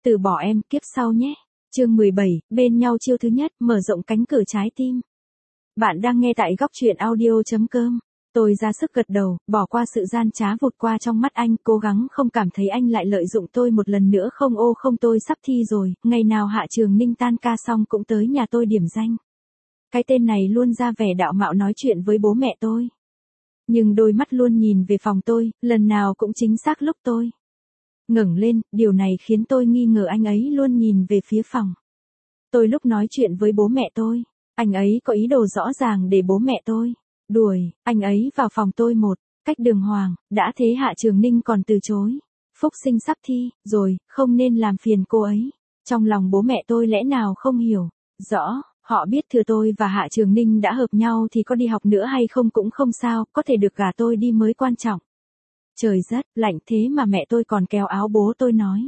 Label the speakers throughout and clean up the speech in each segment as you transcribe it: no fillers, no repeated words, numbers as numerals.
Speaker 1: Từ bỏ em kiếp sau nhé. Chương 17, bên nhau chiêu thứ nhất, mở rộng cánh cửa trái tim. Bạn đang nghe tại góc truyện audio.com. Tôi ra sức gật đầu, bỏ qua sự gian trá vụt qua trong mắt anh, cố gắng không cảm thấy anh lại lợi dụng tôi một lần nữa. Không, tôi sắp thi rồi, ngày nào Hạ Trường Ninh tan ca xong cũng tới nhà tôi điểm danh. Cái tên này luôn ra vẻ đạo mạo nói chuyện với bố mẹ tôi. Nhưng đôi mắt luôn nhìn về phòng tôi, lần nào cũng chính xác lúc tôi ngẩng lên, điều này khiến tôi nghi ngờ anh ấy luôn nhìn về phía phòng. Tôi lúc nói chuyện với bố mẹ tôi, anh ấy có ý đồ rõ ràng để bố mẹ tôi đuổi anh ấy vào phòng tôi một cách đường hoàng, đã thế Hạ Trường Ninh còn từ chối. Phúc Sinh sắp thi rồi, không nên làm phiền cô ấy. Trong lòng bố mẹ tôi lẽ nào không hiểu rõ, họ biết thừa tôi và Hạ Trường Ninh đã hợp nhau thì có đi học nữa hay không cũng không sao, có thể được gả tôi đi mới quan trọng. Trời rất lạnh thế mà mẹ tôi còn kéo áo bố tôi nói.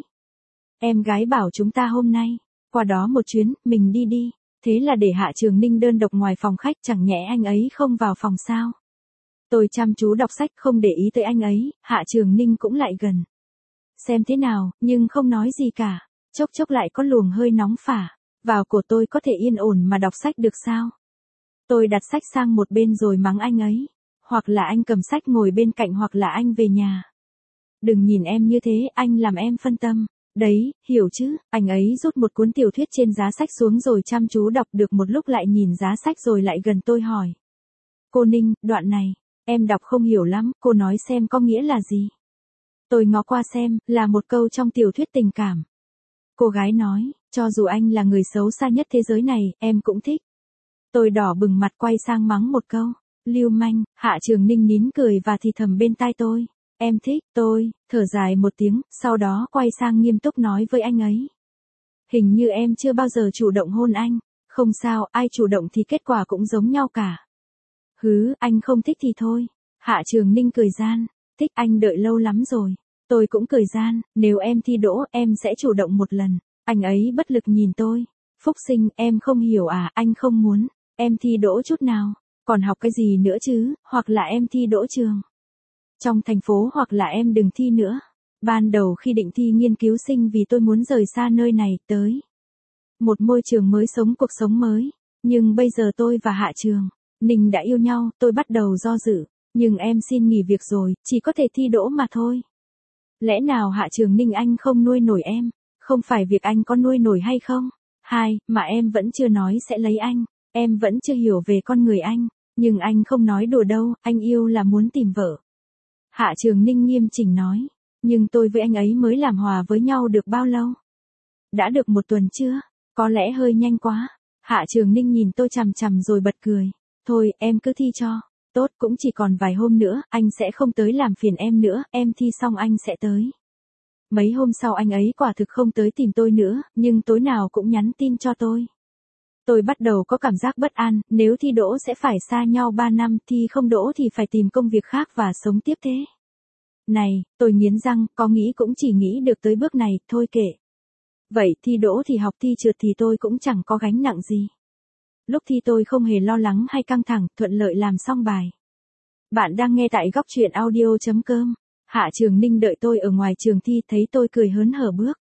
Speaker 1: Em gái bảo chúng ta hôm nay qua đó một chuyến, mình đi đi. Thế là để Hạ Trường Ninh đơn độc ngoài phòng khách, chẳng nhẽ anh ấy không vào phòng sao? Tôi chăm chú đọc sách không để ý tới anh ấy, Hạ Trường Ninh cũng lại gần. Xem thế nào, nhưng không nói gì cả. Chốc chốc lại có luồng hơi nóng phả vào cổ tôi, có thể yên ổn mà đọc sách được sao? Tôi đặt sách sang một bên rồi mắng anh ấy. Hoặc là anh cầm sách ngồi bên cạnh hoặc là anh về nhà. Đừng nhìn em như thế, anh làm em phân tâm. Đấy, hiểu chứ, anh ấy rút một cuốn tiểu thuyết trên giá sách xuống rồi chăm chú đọc được một lúc lại nhìn giá sách rồi lại gần tôi hỏi. Cô Ninh, đoạn này, em đọc không hiểu lắm, cô nói xem có nghĩa là gì? Tôi ngó qua xem, là một câu trong tiểu thuyết tình cảm. Cô gái nói, cho dù anh là người xấu xa nhất thế giới này, em cũng thích. Tôi đỏ bừng mặt quay sang mắng một câu. Lưu manh. Hạ Trường Ninh nín cười và thì thầm bên tai tôi. Em thích, tôi thở dài một tiếng, sau đó quay sang nghiêm túc nói với anh ấy. Hình như em chưa bao giờ chủ động hôn anh. Không sao, ai chủ động thì kết quả cũng giống nhau cả. Hứ, anh không thích thì thôi. Hạ Trường Ninh cười gian. Thích, anh đợi lâu lắm rồi. Tôi cũng cười gian, nếu em thi đỗ, em sẽ chủ động một lần. Anh ấy bất lực nhìn tôi. Phúc Sinh, em không hiểu à, anh không muốn em thi đỗ chút nào. Còn học cái gì nữa chứ, hoặc là em thi đỗ trường trong thành phố hoặc là em đừng thi nữa. Ban đầu khi định thi nghiên cứu sinh vì tôi muốn rời xa nơi này tới một môi trường mới, sống cuộc sống mới. Nhưng bây giờ tôi và Hạ Trường Ninh đã yêu nhau, tôi bắt đầu do dự. Nhưng em xin nghỉ việc rồi, chỉ có thể thi đỗ mà thôi. Lẽ nào Hạ Trường Ninh anh không nuôi nổi em? Không phải việc anh có nuôi nổi hay không? Mà em vẫn chưa nói sẽ lấy anh. Em vẫn chưa hiểu về con người anh. Nhưng anh không nói đùa đâu, anh yêu là muốn tìm vợ. Hạ Trường Ninh nghiêm chỉnh nói. Nhưng tôi với anh ấy mới làm hòa với nhau được bao lâu? Đã được 1 tuần chưa? Có lẽ hơi nhanh quá. Hạ Trường Ninh nhìn tôi chằm chằm rồi bật cười. Thôi, em cứ thi cho. Tốt, cũng chỉ còn vài hôm nữa, anh sẽ không tới làm phiền em nữa, em thi xong anh sẽ tới. Mấy hôm sau anh ấy quả thực không tới tìm tôi nữa, nhưng tối nào cũng nhắn tin cho tôi. Tôi bắt đầu có cảm giác bất an, nếu thi đỗ sẽ phải xa nhau 3 năm, thi không đỗ thì phải tìm công việc khác và sống tiếp thế. Này, tôi nghiến răng, có nghĩ cũng chỉ nghĩ được tới bước này, thôi kệ. Vậy thi đỗ thì học, thi trượt thì tôi cũng chẳng có gánh nặng gì. Lúc thi tôi không hề lo lắng hay căng thẳng, thuận lợi làm xong bài. Bạn đang nghe tại góc truyện audio.com. Hạ Trường Ninh đợi tôi ở ngoài trường thi, thấy tôi cười hớn hở bước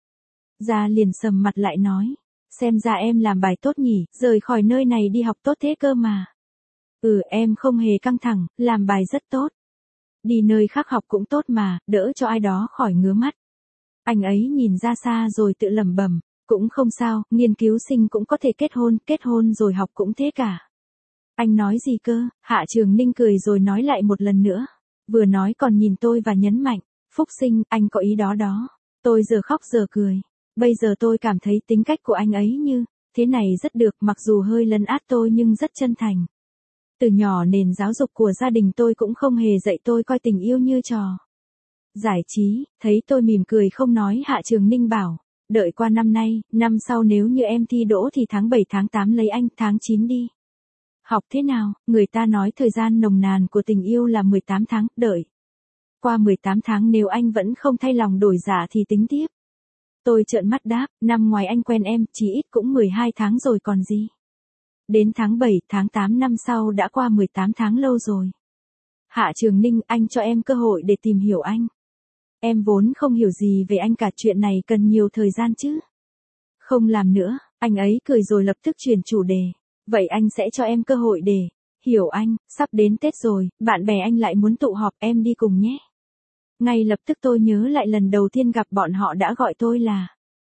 Speaker 1: ra liền sầm mặt lại nói. Xem ra em làm bài tốt nhỉ, rời khỏi nơi này đi học tốt thế cơ mà. Em không hề căng thẳng, làm bài rất tốt. Đi nơi khác học cũng tốt mà, đỡ cho ai đó khỏi ngứa mắt. Anh ấy nhìn ra xa rồi tự lẩm bẩm, cũng không sao, nghiên cứu sinh cũng có thể kết hôn rồi học cũng thế cả. Anh nói gì cơ? Hạ Trường Ninh cười rồi nói lại một lần nữa. Vừa nói còn nhìn tôi và nhấn mạnh, Phúc Sinh, anh có ý đó đó. Tôi giờ khóc giờ cười. Bây giờ tôi cảm thấy tính cách của anh ấy như thế này rất được, mặc dù hơi lấn át tôi nhưng rất chân thành. Từ nhỏ nền giáo dục của gia đình tôi cũng không hề dạy tôi coi tình yêu như trò giải trí. Thấy tôi mỉm cười không nói, Hạ Trường Ninh bảo, đợi qua năm nay, năm sau nếu như em thi đỗ thì tháng 7 tháng 8 lấy anh, tháng 9 đi. Học thế nào? Người ta nói thời gian nồng nàn của tình yêu là 18 tháng, đợi. Qua 18 tháng nếu anh vẫn không thay lòng đổi dạ thì tính tiếp. Tôi trợn mắt đáp, năm ngoài anh quen em, chỉ ít cũng 12 tháng rồi còn gì. Đến tháng 7, tháng 8 năm sau đã qua 18 tháng lâu rồi. Hạ Trường Ninh, anh cho em cơ hội để tìm hiểu anh. Em vốn không hiểu gì về anh cả, chuyện này cần nhiều thời gian chứ. Không làm nữa, anh ấy cười rồi lập tức chuyển chủ đề. Vậy anh sẽ cho em cơ hội để hiểu anh, sắp đến Tết rồi, bạn bè anh lại muốn tụ họp, em đi cùng nhé. Ngay lập tức tôi nhớ lại lần đầu tiên gặp bọn họ đã gọi tôi là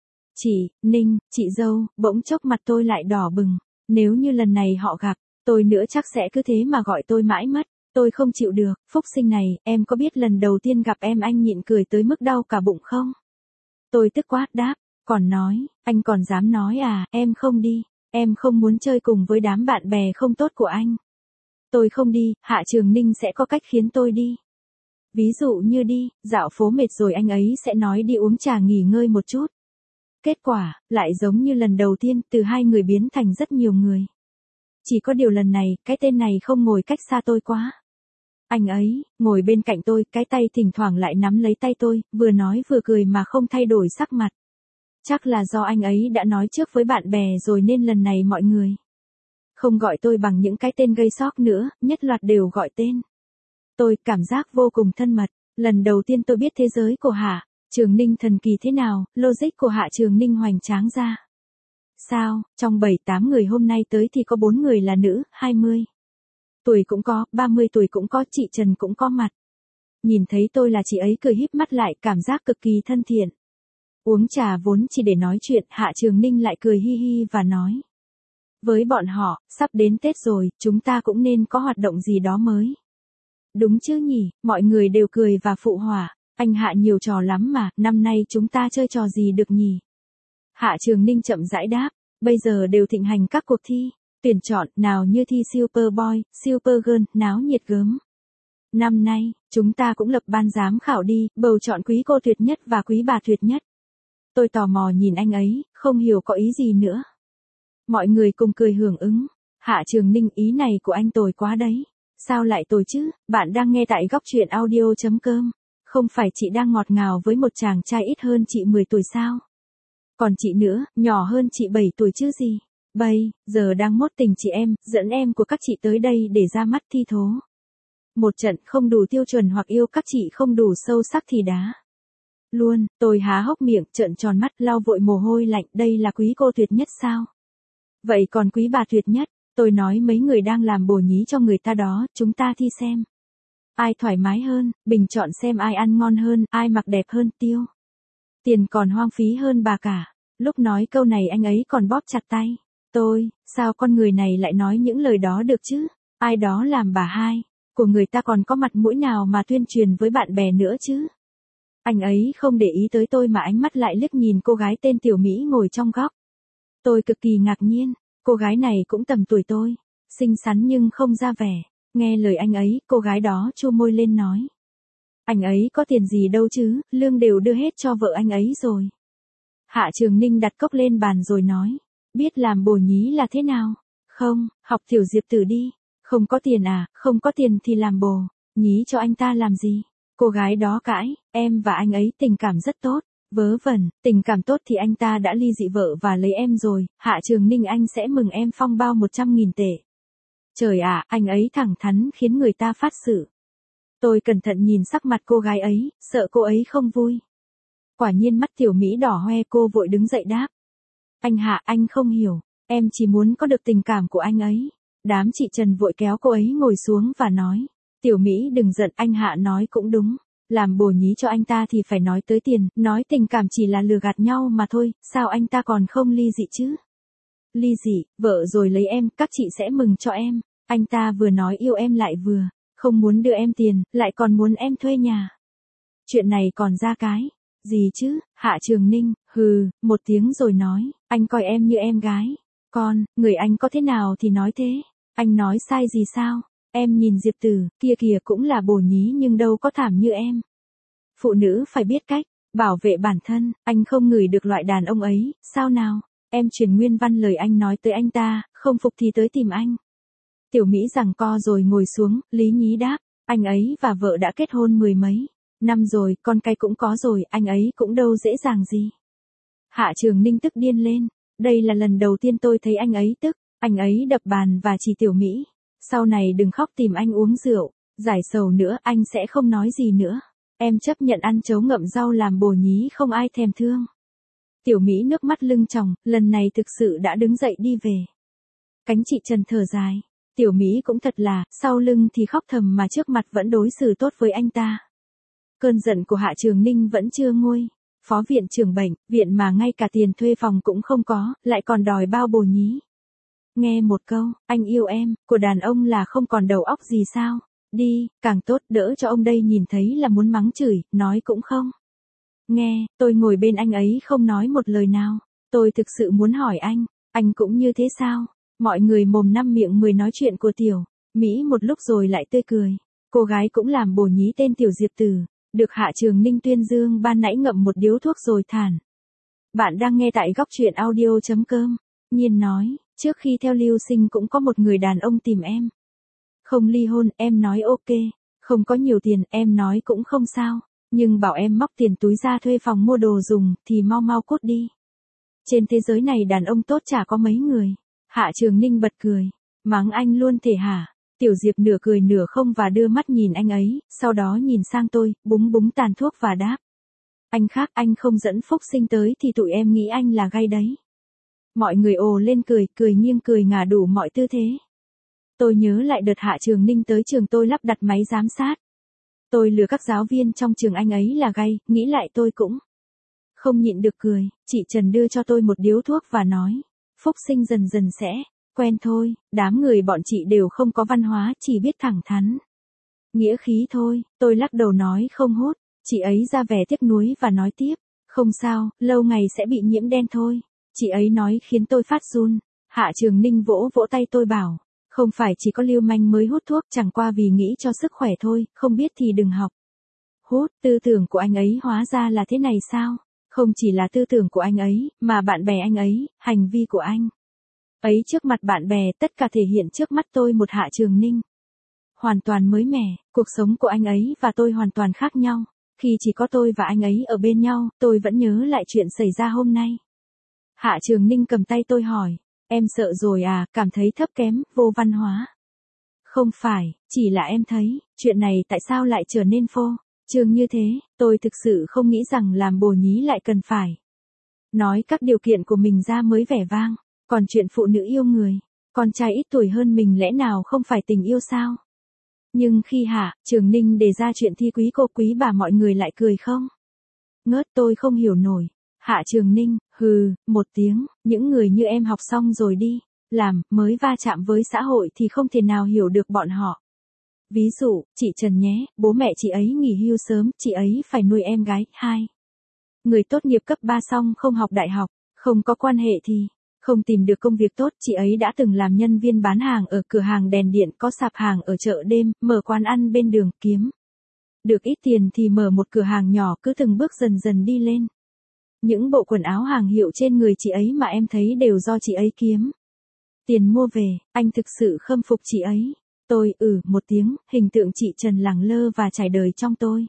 Speaker 1: chị Ninh, chị dâu, bỗng chốc mặt tôi lại đỏ bừng. Nếu như lần này họ gặp, tôi nữa chắc sẽ cứ thế mà gọi tôi mãi mất. Tôi không chịu được, phúc sinh này, em có biết lần đầu tiên gặp em anh nhịn cười tới mức đau cả bụng không? Tôi tức quá đáp, còn nói, anh còn dám nói à, em không đi, em không muốn chơi cùng với đám bạn bè không tốt của anh. Tôi không đi, Hạ Trường Ninh sẽ có cách khiến tôi đi. Ví dụ như đi, dạo phố mệt rồi anh ấy sẽ nói đi uống trà nghỉ ngơi một chút. Kết quả, lại giống như lần đầu tiên, từ hai người biến thành rất nhiều người. Chỉ có điều lần này, cái tên này không ngồi cách xa tôi quá. Anh ấy, ngồi bên cạnh tôi, cái tay thỉnh thoảng lại nắm lấy tay tôi, vừa nói vừa cười mà không thay đổi sắc mặt. Chắc là do anh ấy đã nói trước với bạn bè rồi nên lần này mọi người không gọi tôi bằng những cái tên gây sốc nữa, nhất loạt đều gọi tên. Tôi cảm giác vô cùng thân mật, lần đầu tiên tôi biết thế giới của Hạ Trường Ninh thần kỳ thế nào, logic của Hạ Trường Ninh hoành tráng ra. Sao, trong 7-8 người hôm nay tới thì có 4 người là nữ, 20 tuổi cũng có, 30 tuổi cũng có, chị Trần cũng có mặt. Nhìn thấy tôi là chị ấy cười híp mắt lại, cảm giác cực kỳ thân thiện. Uống trà vốn chỉ để nói chuyện, Hạ Trường Ninh lại cười hi hi và nói. Với bọn họ, sắp đến Tết rồi, chúng ta cũng nên có hoạt động gì đó mới. Đúng chứ nhỉ, mọi người đều cười và phụ họa. Anh Hạ nhiều trò lắm mà, năm nay chúng ta chơi trò gì được nhỉ? Hạ Trường Ninh chậm rãi đáp, bây giờ đều thịnh hành các cuộc thi, tuyển chọn, nào như thi Superboy, Supergirl, náo nhiệt gớm. Năm nay, chúng ta cũng lập ban giám khảo đi, bầu chọn quý cô tuyệt nhất và quý bà tuyệt nhất. Tôi tò mò nhìn anh ấy, không hiểu có ý gì nữa. Mọi người cùng cười hưởng ứng. Hạ Trường Ninh, ý này của anh tồi quá đấy. Sao lại tồi chứ, bạn đang nghe tại góc truyện audio.com. Không phải chị đang ngọt ngào với một chàng trai ít hơn chị 10 tuổi sao? Còn chị nữa, nhỏ hơn chị 7 tuổi chứ gì? Bây giờ đang mốt tình chị em, dẫn em của các chị tới đây để ra mắt thi thố. Một trận không đủ tiêu chuẩn hoặc yêu các chị không đủ sâu sắc thì đá luôn. Tôi há hốc miệng, trợn tròn mắt, lau vội mồ hôi lạnh, đây là quý cô tuyệt nhất sao? Vậy còn quý bà tuyệt nhất? Tôi nói mấy người đang làm bồ nhí cho người ta đó, chúng ta thi xem. Ai thoải mái hơn, bình chọn xem ai ăn ngon hơn, ai mặc đẹp hơn, tiêu tiền còn hoang phí hơn bà cả. Lúc nói câu này anh ấy còn bóp chặt tay. Sao con người này lại nói những lời đó được chứ? Ai đó làm bà hai của người ta còn có mặt mũi nào mà tuyên truyền với bạn bè nữa chứ? Anh ấy không để ý tới tôi mà ánh mắt lại liếc nhìn cô gái tên Tiểu Mỹ ngồi trong góc. Tôi cực kỳ ngạc nhiên, cô gái này cũng tầm tuổi tôi, xinh xắn nhưng không ra vẻ. Nghe lời anh ấy, cô gái đó chu môi lên nói. Anh ấy có tiền gì đâu chứ, lương đều đưa hết cho vợ anh ấy rồi. Hạ Trường Ninh đặt cốc lên bàn rồi nói. Biết làm bồ nhí là thế nào? Không, học Tiểu Diệp Tử đi. Không có tiền à, không có tiền thì làm bồ nhí cho anh ta làm gì? Cô gái đó cãi, em và anh ấy tình cảm rất tốt. Vớ vẩn, tình cảm tốt thì anh ta đã ly dị vợ và lấy em rồi, Hạ Trường Ninh anh sẽ mừng em phong bao 100.000 tệ. Trời ạ, anh ấy thẳng thắn khiến người ta phát sự. Tôi cẩn thận nhìn sắc mặt cô gái ấy, sợ cô ấy không vui. Quả nhiên mắt Tiểu Mỹ đỏ hoe, cô vội đứng dậy đáp. Anh Hạ, anh không hiểu, em chỉ muốn có được tình cảm của anh ấy. Đám chị Trần vội kéo cô ấy ngồi xuống và nói. Tiểu Mỹ đừng giận, anh Hạ nói cũng đúng. Làm bồ nhí cho anh ta thì phải nói tới tiền, nói tình cảm chỉ là lừa gạt nhau mà thôi, sao anh ta còn không ly dị chứ? Ly dị, vợ rồi lấy em, các chị sẽ mừng cho em. Anh ta vừa nói yêu em lại vừa không muốn đưa em tiền, lại còn muốn em thuê nhà. Chuyện này còn ra cái gì chứ? Hạ Trường Ninh, hừ, một tiếng rồi nói, anh coi em như em gái. Con, người anh có thế nào thì nói thế. Anh nói sai gì sao? Em nhìn Diệp Tử, kia kìa cũng là bồ nhí nhưng đâu có thảm như em. Phụ nữ phải biết cách bảo vệ bản thân, anh không ngửi được loại đàn ông ấy, sao nào? Em truyền nguyên văn lời anh nói tới anh ta, không phục thì tới tìm anh. Tiểu Mỹ giằng co rồi ngồi xuống, lý nhí đáp, anh ấy và vợ đã kết hôn 10 mấy năm rồi, con cái cũng có rồi, anh ấy cũng đâu dễ dàng gì. Hạ Trường Ninh tức điên lên, đây là lần đầu tiên tôi thấy anh ấy tức, anh ấy đập bàn và chỉ Tiểu Mỹ. Sau này đừng khóc tìm anh uống rượu, giải sầu nữa, anh sẽ không nói gì nữa. Em chấp nhận ăn chấu ngậm rau làm bồ nhí không ai thèm thương. Tiểu Mỹ nước mắt lưng tròng, lần này thực sự đã đứng dậy đi về. Cánh chị Trần thở dài. Tiểu Mỹ cũng thật là, sau lưng thì khóc thầm mà trước mặt vẫn đối xử tốt với anh ta. Cơn giận của Hạ Trường Ninh vẫn chưa nguôi. Phó viện trưởng bệnh, viện mà ngay cả tiền thuê phòng cũng không có, lại còn đòi bao bồ nhí. Nghe một câu, anh yêu em, của đàn ông là không còn đầu óc gì sao? Đi, càng tốt, đỡ cho ông đây nhìn thấy là muốn mắng chửi, nói cũng không. Nghe, tôi ngồi bên anh ấy không nói một lời nào. Tôi thực sự muốn hỏi anh cũng như thế sao? Mọi người mồm năm miệng mười nói chuyện của Tiểu Mỹ một lúc rồi lại tươi cười. Cô gái cũng làm bồ nhí tên Tiểu Diệp Tử, được Hạ Trường Ninh tuyên dương ban nãy ngậm một điếu thuốc rồi thản. Bạn đang nghe tại góc truyện audio.com. Nhiên nói, trước khi theo Lưu Sinh cũng có một người đàn ông tìm em. Không ly hôn, em nói ok. Không có nhiều tiền, em nói cũng không sao. Nhưng bảo em móc tiền túi ra thuê phòng mua đồ dùng, thì mau mau cút đi. Trên thế giới này đàn ông tốt chả có mấy người. Hạ Trường Ninh bật cười. Mắng anh luôn thể hả? Tiểu Diệp nửa cười nửa không và đưa mắt nhìn anh ấy, sau đó nhìn sang tôi, búng búng tàn thuốc và đáp. Anh khác, anh không dẫn Phúc Sinh tới thì tụi em nghĩ anh là gay đấy. Mọi người ồ lên cười, cười nghiêng cười ngả đủ mọi tư thế. Tôi nhớ lại đợt Hạ Trường Ninh tới trường tôi lắp đặt máy giám sát. Tôi lừa các giáo viên trong trường anh ấy là gay, nghĩ lại tôi cũng không nhịn được cười. Chị Trần đưa cho tôi một điếu thuốc và nói, Phúc Sinh dần dần sẽ quen thôi. Đám người bọn chị đều không có văn hóa, chỉ biết thẳng thắn. Nghĩa khí thôi. Tôi lắc đầu nói không hút. Chị ấy ra vẻ tiếc nuối và nói tiếp, không sao, lâu ngày sẽ bị nhiễm đen thôi. Chị ấy nói khiến tôi phát run. Hạ Trường Ninh vỗ vỗ tay tôi bảo, không phải chỉ có lưu manh mới hút thuốc, chẳng qua vì nghĩ cho sức khỏe thôi, không biết thì đừng học. Hút, tư tưởng của anh ấy hóa ra là thế này sao? Không chỉ là tư tưởng của anh ấy, mà bạn bè anh ấy, hành vi của anh ấy trước mặt bạn bè, tất cả thể hiện trước mắt tôi một Hạ Trường Ninh hoàn toàn mới mẻ. Cuộc sống của anh ấy và tôi hoàn toàn khác nhau. Khi chỉ có tôi và anh ấy ở bên nhau, tôi vẫn nhớ lại chuyện xảy ra hôm nay. Hạ Trường Ninh cầm tay tôi hỏi, em sợ rồi à, cảm thấy thấp kém, vô văn hóa. Không phải, chỉ là em thấy, chuyện này tại sao lại trở nên phô trương như thế. Tôi thực sự không nghĩ rằng làm bồ nhí lại cần phải nói các điều kiện của mình ra mới vẻ vang. Còn chuyện phụ nữ yêu người, con trai ít tuổi hơn mình lẽ nào không phải tình yêu sao? Nhưng khi Hạ Trường Ninh đề ra chuyện thi quý cô quý bà, mọi người lại cười không ngớt. Tôi không hiểu nổi. Hạ Trường Ninh, hừ, một tiếng, những người như em học xong rồi đi làm, mới va chạm với xã hội thì không thể nào hiểu được bọn họ. Ví dụ, chị Trần nhé, bố mẹ chị ấy nghỉ hưu sớm, chị ấy phải nuôi em gái. 2 người tốt nghiệp cấp 3 xong không học đại học, không có quan hệ thì không tìm được công việc tốt. Chị ấy đã từng làm nhân viên bán hàng ở cửa hàng đèn điện, có sạp hàng ở chợ đêm, mở quán ăn bên đường, kiếm được ít tiền thì mở một cửa hàng nhỏ, cứ từng bước dần dần đi lên. Những bộ quần áo hàng hiệu trên người chị ấy mà em thấy đều do chị ấy kiếm tiền mua về. Anh thực sự khâm phục chị ấy. Tôi một tiếng, hình tượng chị Trần lẳng lơ và trải đời trong tôi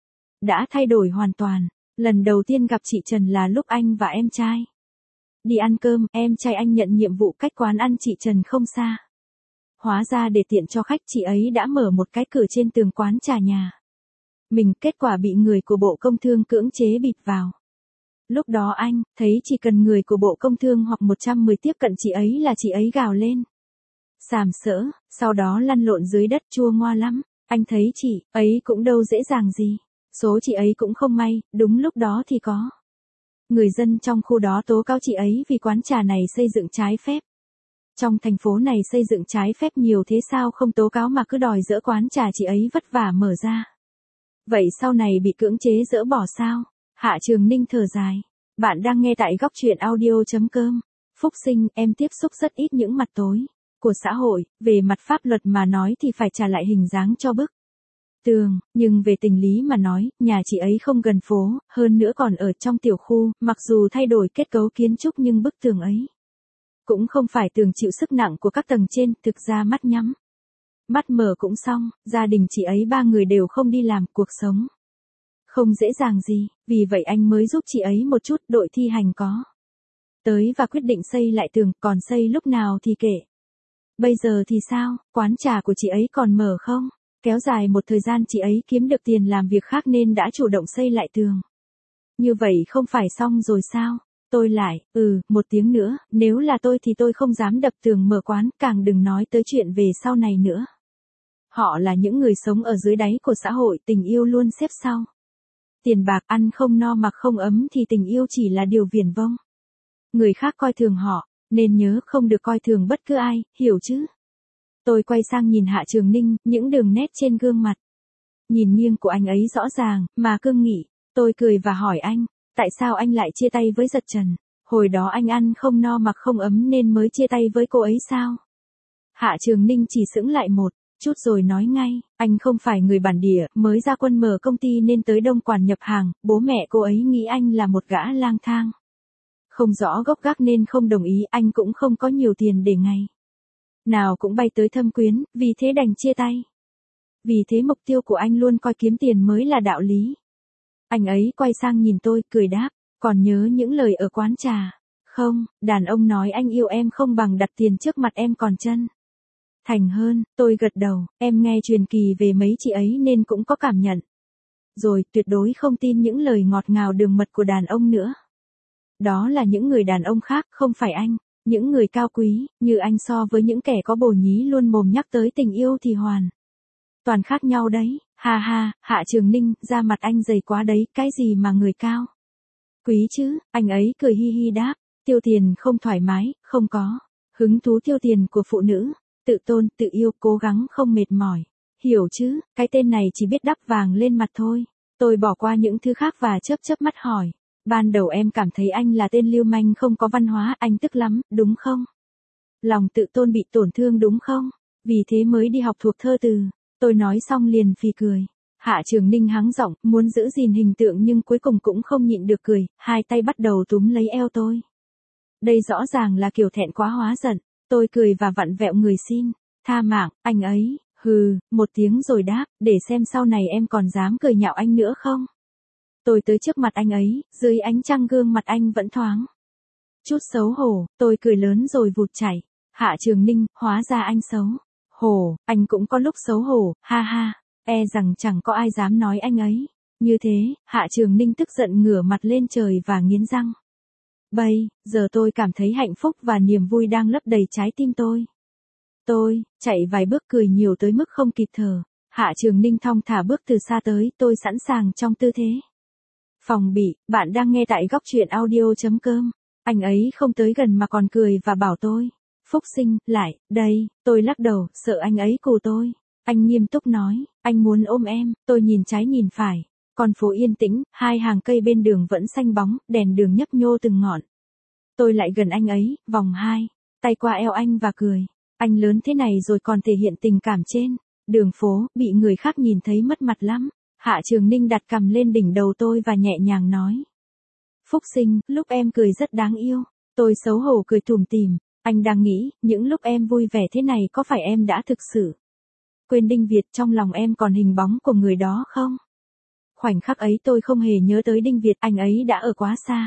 Speaker 1: đã thay đổi hoàn toàn. Lần đầu tiên gặp chị Trần là lúc anh và em trai đi ăn cơm, em trai anh nhận nhiệm vụ cách quán ăn chị Trần không xa. Hóa ra để tiện cho khách, chị ấy đã mở một cái cửa trên tường quán trà nhà mình, kết quả bị người của Bộ Công Thương cưỡng chế bịt vào. Lúc đó anh thấy chỉ cần người của Bộ Công Thương hoặc 110 tiếp cận chị ấy là chị ấy gào lên sàm sỡ, sau đó lăn lộn dưới đất, chua ngoa lắm. Anh thấy chị ấy cũng đâu dễ dàng gì. Số chị ấy cũng không may, đúng lúc đó thì có người dân trong khu đó tố cáo chị ấy vì quán trà này xây dựng trái phép. Trong thành phố này xây dựng trái phép nhiều thế sao không tố cáo mà cứ đòi dỡ quán trà chị ấy vất vả mở ra. Vậy sau này bị cưỡng chế dỡ bỏ sao? Hạ Trường Ninh thở dài. Bạn đang nghe tại góc truyện audio.com. Phúc Sinh, em tiếp xúc rất ít những mặt tối của xã hội. Về mặt pháp luật mà nói thì phải trả lại hình dáng cho bức tường, nhưng về tình lý mà nói, nhà chị ấy không gần phố, hơn nữa còn ở trong tiểu khu, mặc dù thay đổi kết cấu kiến trúc nhưng bức tường ấy cũng không phải tường chịu sức nặng của các tầng trên. Thực ra mắt nhắm mắt mở cũng xong. Gia đình chị ấy 3 người đều không đi làm, cuộc sống không dễ dàng gì, vì vậy anh mới giúp chị ấy một chút. Đội thi hành có tới và quyết định xây lại tường, còn xây lúc nào thì kệ. Bây giờ thì sao, quán trà của chị ấy còn mở không? Kéo dài một thời gian chị ấy kiếm được tiền làm việc khác nên đã chủ động xây lại tường. Như vậy không phải xong rồi sao? Tôi lại, một tiếng nữa, nếu là tôi thì tôi không dám đập tường mở quán, càng đừng nói tới chuyện về sau này nữa. Họ là những người sống ở dưới đáy của xã hội, tình yêu luôn xếp sau. Tiền bạc, ăn không no mặc không ấm thì tình yêu chỉ là điều viển vông. Người khác coi thường họ, nên nhớ không được coi thường bất cứ ai, hiểu chứ? Tôi quay sang nhìn Hạ Trường Ninh, những đường nét trên gương mặt. Nhìn nghiêng của anh ấy rõ ràng, mà cương nghị. Tôi cười và hỏi anh, tại sao anh lại chia tay với Giật Trần? Hồi đó anh ăn không no mặc không ấm nên mới chia tay với cô ấy sao? Hạ Trường Ninh chỉ sững lại một chút rồi nói ngay, anh không phải người bản địa, mới ra quân mở công ty nên tới Đông Quản nhập hàng, bố mẹ cô ấy nghĩ anh là một gã lang thang. Không rõ gốc gác nên không đồng ý, anh cũng không có nhiều tiền để ngày nào cũng bay tới thăm quyến, vì thế đành chia tay. Vì thế mục tiêu của anh luôn coi kiếm tiền mới là đạo lý. Anh ấy quay sang nhìn tôi, cười đáp, còn nhớ những lời ở quán trà? Không, đàn ông nói anh yêu em không bằng đặt tiền trước mặt em còn chân thành hơn. Tôi gật đầu, em nghe truyền kỳ về mấy chị ấy nên cũng có cảm nhận. Rồi, tuyệt đối không tin những lời ngọt ngào đường mật của đàn ông nữa. Đó là những người đàn ông khác, không phải anh. Những người cao quý, như anh so với những kẻ có bồ nhí luôn mồm nhắc tới tình yêu thì hoàn toàn khác nhau đấy. Ha ha, Hạ Trường Ninh, da mặt anh dày quá đấy, cái gì mà người cao quý chứ? Anh ấy cười hi hi đáp, tiêu tiền không thoải mái, không có hứng thú tiêu tiền của phụ nữ, tự tôn, tự yêu, cố gắng không mệt mỏi. Hiểu chứ, cái tên này chỉ biết đắp vàng lên mặt thôi. Tôi bỏ qua những thứ khác và chớp chớp mắt hỏi, ban đầu em cảm thấy anh là tên lưu manh không có văn hóa, anh tức lắm, đúng không? Lòng tự tôn bị tổn thương đúng không? Vì thế mới đi học thuộc thơ từ. Tôi nói xong liền phì cười. Hạ Trường Ninh hắng giọng, muốn giữ gìn hình tượng nhưng cuối cùng cũng không nhịn được cười, hai tay bắt đầu túm lấy eo tôi. Đây rõ ràng là kiểu thẹn quá hóa giận. Tôi cười và vặn vẹo người xin tha mạng, anh ấy, một tiếng rồi đáp, để xem sau này em còn dám cười nhạo anh nữa không? Tôi tới trước mặt anh ấy, dưới ánh trăng gương mặt anh vẫn thoáng chút xấu hổ, tôi cười lớn rồi vụt chảy. Hạ Trường Ninh, hóa ra anh xấu hổ, anh cũng có lúc xấu hổ, ha ha, e rằng chẳng có ai dám nói anh ấy. Như thế, Hạ Trường Ninh tức giận ngửa mặt lên trời và nghiến răng. Bây giờ tôi cảm thấy hạnh phúc và niềm vui đang lấp đầy trái tim tôi. Tôi chạy vài bước cười nhiều tới mức không kịp thở. Hạ Trường Ninh thong thả bước từ xa tới, tôi sẵn sàng trong tư thế phòng bị. Bạn đang nghe tại góc truyện audio.com. Anh ấy không tới gần mà còn cười và bảo tôi, Phúc Sinh, lại, đây. Tôi lắc đầu, sợ anh ấy cù tôi. Anh nghiêm túc nói, anh muốn ôm em. Tôi nhìn trái nhìn phải. Con phố yên tĩnh, hai hàng cây bên đường vẫn xanh bóng, đèn đường nhấp nhô từng ngọn. Tôi lại gần anh ấy, vòng hai tay qua eo anh và cười. Anh lớn thế này rồi còn thể hiện tình cảm trên đường phố, bị người khác nhìn thấy mất mặt lắm. Hạ Trường Ninh đặt cằm lên đỉnh đầu tôi và nhẹ nhàng nói, Phúc Sinh, lúc em cười rất đáng yêu. Tôi xấu hổ cười tủm tỉm. Anh đang nghĩ, những lúc em vui vẻ thế này có phải em đã thực sự quên Đinh Việt, trong lòng em còn hình bóng của người đó không? Khoảnh khắc ấy tôi không hề nhớ tới Đinh Việt, anh ấy đã ở quá xa.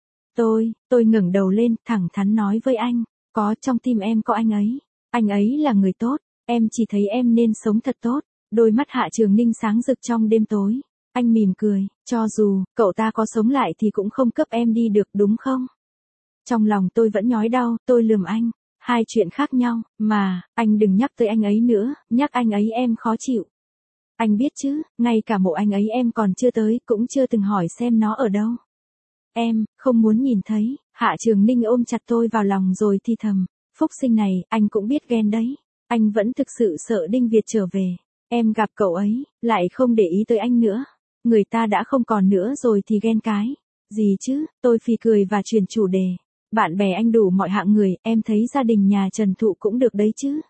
Speaker 1: Tôi ngẩng đầu lên, thẳng thắn nói với anh, có, trong tim em có anh ấy. Anh ấy là người tốt, em chỉ thấy em nên sống thật tốt. Đôi mắt Hạ Trường Ninh sáng rực trong đêm tối. Anh mỉm cười, cho dù cậu ta có sống lại thì cũng không cướp em đi được đúng không? Trong lòng tôi vẫn nhói đau, tôi lườm anh. Hai chuyện khác nhau, mà, anh đừng nhắc tới anh ấy nữa, nhắc anh ấy em khó chịu. Anh biết chứ, ngay cả mộ anh ấy em còn chưa tới, cũng chưa từng hỏi xem nó ở đâu. Em, không muốn nhìn thấy. Hạ Trường Ninh ôm chặt tôi vào lòng rồi thì thầm, Phúc Sinh này, anh cũng biết ghen đấy. Anh vẫn thực sự sợ Đinh Việt trở về. Em gặp cậu ấy, lại không để ý tới anh nữa. Người ta đã không còn nữa rồi thì ghen cái gì chứ? Tôi phì cười và chuyển chủ đề. Bạn bè anh đủ mọi hạng người, em thấy gia đình nhà Trần Thụ cũng được đấy chứ?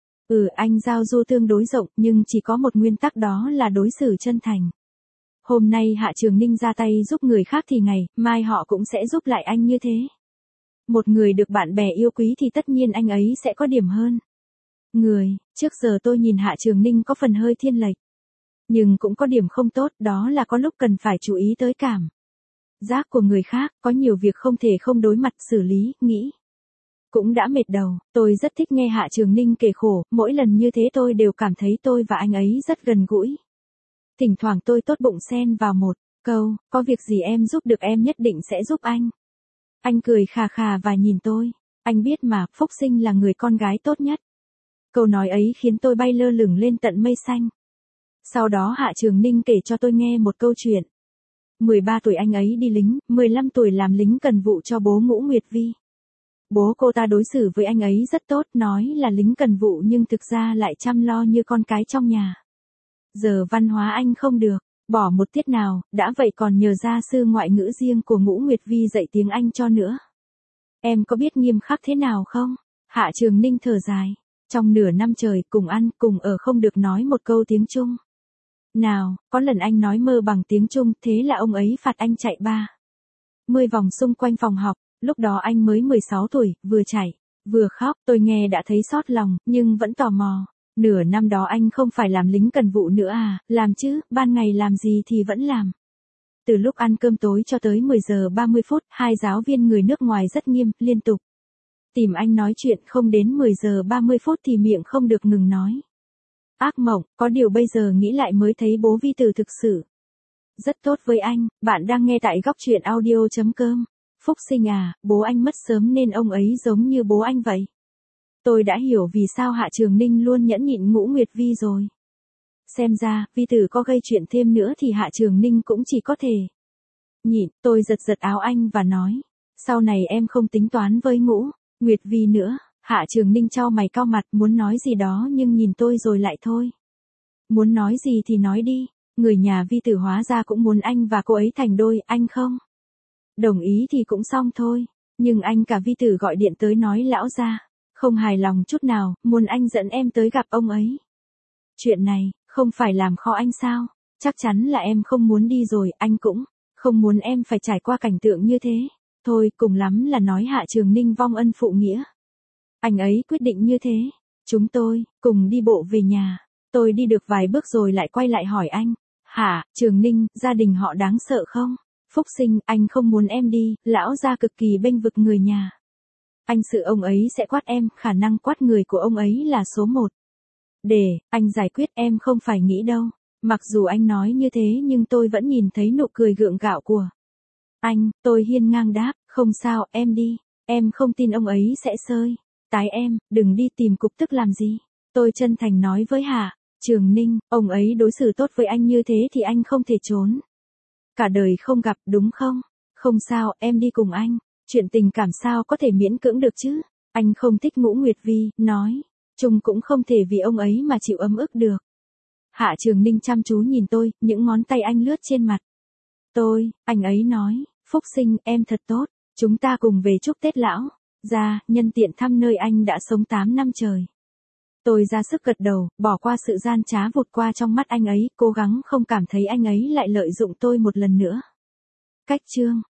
Speaker 1: Anh giao du tương đối rộng, nhưng chỉ có một nguyên tắc, đó là đối xử chân thành. Hôm nay Hạ Trường Ninh ra tay giúp người khác thì ngày mai họ cũng sẽ giúp lại anh như thế. Một người được bạn bè yêu quý thì tất nhiên anh ấy sẽ có điểm hơn người. Trước giờ tôi nhìn Hạ Trường Ninh có phần hơi thiên lệch, nhưng cũng có điểm không tốt, đó là có lúc cần phải chú ý tới cảm giác của người khác, có nhiều việc không thể không đối mặt, xử lý, nghĩ cũng đã mệt đầu, tôi rất thích nghe Hạ Trường Ninh kể khổ, mỗi lần như thế tôi đều cảm thấy tôi và anh ấy rất gần gũi. Thỉnh thoảng tôi tốt bụng xen vào một câu, có việc gì em giúp được em nhất định sẽ giúp anh. Anh cười khà khà và nhìn tôi, anh biết mà, Phúc Sinh là người con gái tốt nhất. Câu nói ấy khiến tôi bay lơ lửng lên tận mây xanh. Sau đó Hạ Trường Ninh kể cho tôi nghe một câu chuyện. 13 tuổi anh ấy đi lính, 15 tuổi làm lính cần vụ cho bố Ngũ Nguyệt Vi. Bố cô ta đối xử với anh ấy rất tốt, nói là lính cần vụ nhưng thực ra lại chăm lo như con cái trong nhà. Giờ văn hóa anh không được, bỏ một tiết nào, đã vậy còn nhờ gia sư ngoại ngữ riêng của Ngũ Nguyệt Vi dạy tiếng Anh cho nữa. Em có biết nghiêm khắc thế nào không? Hạ Trường Ninh thở dài. Trong nửa năm trời, cùng ăn, cùng ở không được nói một câu tiếng Trung. Nào, có lần anh nói mơ bằng tiếng Trung, thế là ông ấy phạt anh chạy 30 vòng xung quanh phòng học, lúc đó anh mới 16 tuổi, vừa chạy, vừa khóc, tôi nghe đã thấy xót lòng, nhưng vẫn tò mò. Nửa năm đó anh không phải làm lính cần vụ nữa à, làm chứ, ban ngày làm gì thì vẫn làm. Từ lúc ăn cơm tối cho tới 10 giờ 30 phút, hai giáo viên người nước ngoài rất nghiêm, liên tục tìm anh nói chuyện, không đến 10 giờ 30 phút thì miệng không được ngừng nói. Ác mộng, có điều bây giờ nghĩ lại mới thấy bố Vi Tử thực sự rất tốt với anh. Bạn đang nghe tại góc truyện audio.com. Phúc Sinh à, bố anh mất sớm nên ông ấy giống như bố anh vậy. Tôi đã hiểu vì sao Hạ Trường Ninh luôn nhẫn nhịn Ngũ Nguyệt Vi rồi. Xem ra, Vi Tử có gây chuyện thêm nữa thì Hạ Trường Ninh cũng chỉ có thể nhịn. Tôi giật giật áo anh và nói, sau này em không tính toán với Ngũ Nguyệt Vi nữa. Hạ Trường Ninh chau mày cau mặt, muốn nói gì đó nhưng nhìn tôi rồi lại thôi. Muốn nói gì thì nói đi, người nhà Vi Tử hóa ra cũng muốn anh và cô ấy thành đôi, anh không đồng ý thì cũng xong thôi. Nhưng anh cả Vi Tử gọi điện tới nói lão gia không hài lòng chút nào, muốn anh dẫn em tới gặp ông ấy. Chuyện này, không phải làm khó anh sao? Chắc chắn là em không muốn đi rồi, anh cũng không muốn em phải trải qua cảnh tượng như thế. Thôi, cùng lắm là nói Hạ Trường Ninh vong ân phụ nghĩa. Anh ấy quyết định như thế. Chúng tôi, cùng đi bộ về nhà. Tôi đi được vài bước rồi lại quay lại hỏi anh. Hả, Trường Ninh, gia đình họ đáng sợ không? Phúc Sinh, anh không muốn em đi, lão gia cực kỳ bênh vực người nhà. Anh sợ ông ấy sẽ quát em, khả năng quát người của ông ấy là số 1. Để, anh giải quyết em không phải nghĩ đâu. Mặc dù anh nói như thế nhưng tôi vẫn nhìn thấy nụ cười gượng gạo của anh. Tôi hiên ngang đáp, không sao, em đi. Em không tin ông ấy sẽ sơi tái em, đừng đi tìm cục tức làm gì. Tôi chân thành nói với Hạ Trường Ninh, ông ấy đối xử tốt với anh như thế thì anh không thể trốn. Cả đời không gặp, đúng không? Không sao, em đi cùng anh. Chuyện tình cảm sao có thể miễn cưỡng được chứ? Anh không thích Ngũ Nguyệt Vi, nói. Chung cũng không thể vì ông ấy mà chịu ấm ức được. Hạ Trường Ninh chăm chú nhìn tôi, những ngón tay anh lướt trên mặt tôi, anh ấy nói, Phúc Sinh, em thật tốt, chúng ta cùng về chúc Tết lão gia, nhân tiện thăm nơi anh đã sống 8 năm trời. Tôi ra sức gật đầu, bỏ qua sự gian trá vụt qua trong mắt anh ấy, cố gắng không cảm thấy anh ấy lại lợi dụng tôi một lần nữa. Cách chương